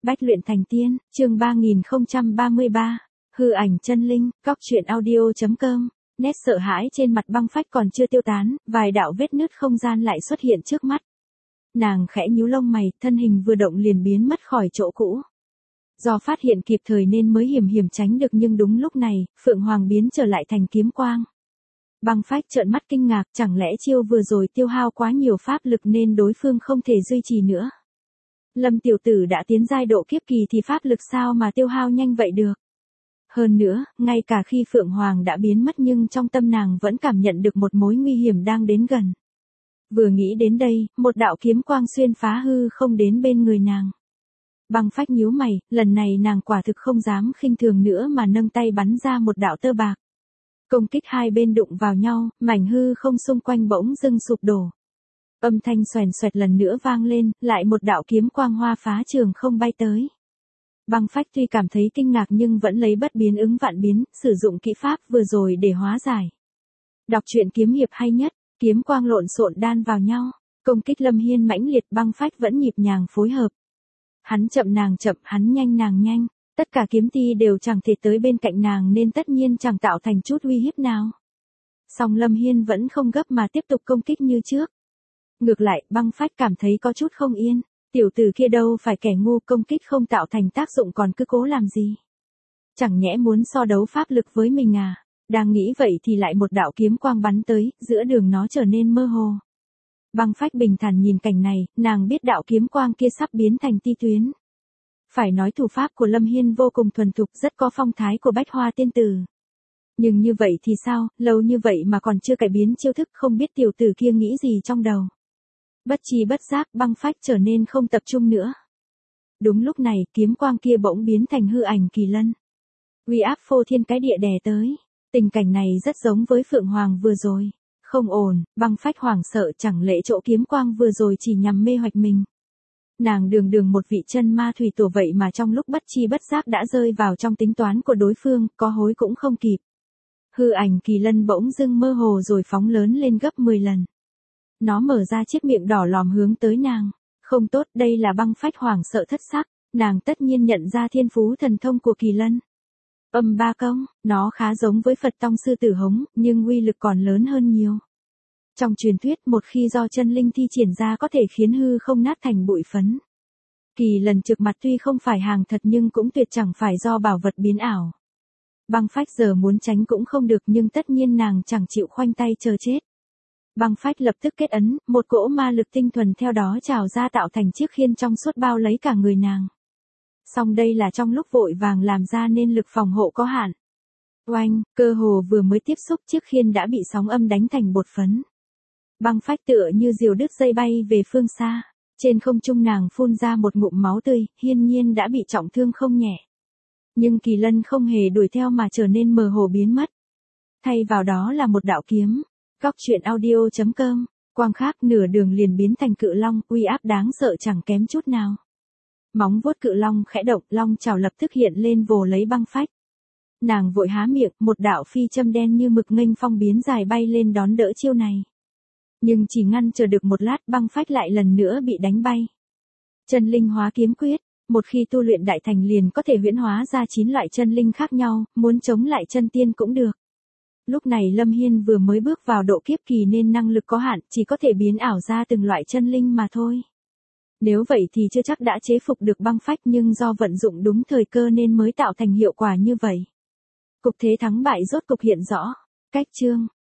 Bách luyện thành tiên, chương 3033, hư ảnh chân linh, góc truyện audio.com. Nét sợ hãi trên mặt Băng Phách còn chưa tiêu tán, vài đạo vết nứt không gian lại xuất hiện trước mắt. Nàng khẽ nhíu lông mày, thân hình vừa động liền biến mất khỏi chỗ cũ. Do phát hiện kịp thời nên mới hiểm tránh được, nhưng đúng lúc này, Phượng Hoàng biến trở lại thành kiếm quang. Băng Phách trợn mắt kinh ngạc, chẳng lẽ chiêu vừa rồi tiêu hao quá nhiều pháp lực nên đối phương không thể duy trì nữa. Lâm tiểu tử đã tiến giai độ kiếp kỳ thì pháp lực sao mà tiêu hao nhanh vậy được. Hơn nữa, ngay cả khi Phượng Hoàng đã biến mất nhưng trong tâm nàng vẫn cảm nhận được một mối nguy hiểm đang đến gần. Vừa nghĩ đến đây, một đạo kiếm quang xuyên phá hư không đến bên người nàng. Băng Phách nhíu mày, lần này nàng quả thực không dám khinh thường nữa mà nâng tay bắn ra một đạo tơ bạc. Công kích hai bên đụng vào nhau, mảnh hư không xung quanh bỗng dưng sụp đổ. Âm thanh xoèn xoẹt lần nữa vang lên, lại một đạo kiếm quang hoa phá trường không bay tới. Băng Phách tuy cảm thấy kinh ngạc nhưng vẫn lấy bất biến ứng vạn biến, sử dụng kỹ pháp vừa rồi để hóa giải. Đọc truyện kiếm hiệp hay nhất, kiếm quang lộn xộn đan vào nhau, công kích Lâm Hiên mãnh liệt, Băng Phách vẫn nhịp nhàng phối hợp. Hắn chậm nàng chậm, hắn nhanh nàng nhanh, tất cả kiếm ti đều chẳng thể tới bên cạnh nàng nên tất nhiên chẳng tạo thành chút uy hiếp nào. Song Lâm Hiên vẫn không gấp mà tiếp tục công kích như trước. Ngược lại, Băng Phách cảm thấy có chút không yên, tiểu tử kia đâu phải kẻ ngu, công kích không tạo thành tác dụng còn cứ cố làm gì. Chẳng nhẽ muốn so đấu pháp lực với mình à? Đang nghĩ vậy thì lại một đạo kiếm quang bắn tới, giữa đường nó trở nên mơ hồ. Băng Phách bình thản nhìn cảnh này, nàng biết đạo kiếm quang kia sắp biến thành ti tuyến. Phải nói thủ pháp của Lâm Hiên vô cùng thuần thục, rất có phong thái của Bách Hoa tiên tử. Nhưng như vậy thì sao, lâu như vậy mà còn chưa cải biến chiêu thức, không biết tiểu tử kia nghĩ gì trong đầu. Bất chi bất giác, Băng Phách trở nên không tập trung nữa. Đúng lúc này, kiếm quang kia bỗng biến thành hư ảnh kỳ lân. Uy áp phô thiên cái địa đè tới. Tình cảnh này rất giống với Phượng Hoàng vừa rồi. Không ổn, Băng Phách hoảng sợ, chẳng lẽ chỗ kiếm quang vừa rồi chỉ nhằm mê hoạch mình. Nàng đường một vị chân ma thủy tổ vậy mà trong lúc bất chi bất giác đã rơi vào trong tính toán của đối phương, có hối cũng không kịp. Hư ảnh kỳ lân bỗng dưng mơ hồ rồi phóng lớn lên gấp 10 lần. Nó mở ra chiếc miệng đỏ lòm hướng tới nàng. Không tốt, đây là Băng Phách hoảng sợ thất sắc, nàng tất nhiên nhận ra thiên phú thần thông của kỳ lân. Âm ba công, nó khá giống với Phật Tông sư tử hống, nhưng uy lực còn lớn hơn nhiều. Trong truyền thuyết, một khi do chân linh thi triển ra có thể khiến hư không nát thành bụi phấn. Kỳ lần trực mặt tuy không phải hàng thật nhưng cũng tuyệt chẳng phải do bảo vật biến ảo. Băng Phách giờ muốn tránh cũng không được, nhưng tất nhiên nàng chẳng chịu khoanh tay chờ chết. Băng Phách lập tức kết ấn, một cỗ ma lực tinh thuần theo đó trào ra tạo thành chiếc khiên trong suốt bao lấy cả người nàng. Song đây là trong lúc vội vàng làm ra nên lực phòng hộ có hạn. Oanh, cơ hồ vừa mới tiếp xúc chiếc khiên đã bị sóng âm đánh thành bột phấn. Băng Phách tựa như diều đứt dây bay về phương xa. Trên không trung nàng phun ra một ngụm máu tươi, hiển nhiên đã bị trọng thương không nhẹ. Nhưng kỳ lân không hề đuổi theo mà trở nên mờ hồ biến mất. Thay vào đó là một đạo kiếm. Góc truyện audio.com, quang khác nửa đường liền biến thành cự long, uy áp đáng sợ chẳng kém chút nào. Móng vuốt cự long khẽ động, long chảo lập tức hiện lên vồ lấy Băng Phách. Nàng vội há miệng, một đạo phi châm đen như mực nghênh phong biến dài bay lên đón đỡ chiêu này. Nhưng chỉ ngăn chờ được một lát, Băng Phách lại lần nữa bị đánh bay. Chân linh hóa kiếm quyết, một khi tu luyện đại thành liền có thể huyễn hóa ra 9 loại chân linh khác nhau, muốn chống lại chân tiên cũng được. Lúc này Lâm Hiên vừa mới bước vào độ kiếp kỳ nên năng lực có hạn, chỉ có thể biến ảo ra từng loại chân linh mà thôi. Nếu vậy thì chưa chắc đã chế phục được Băng Phách, nhưng do vận dụng đúng thời cơ nên mới tạo thành hiệu quả như vậy. Cục thế thắng bại rốt cục hiện rõ. Cách chương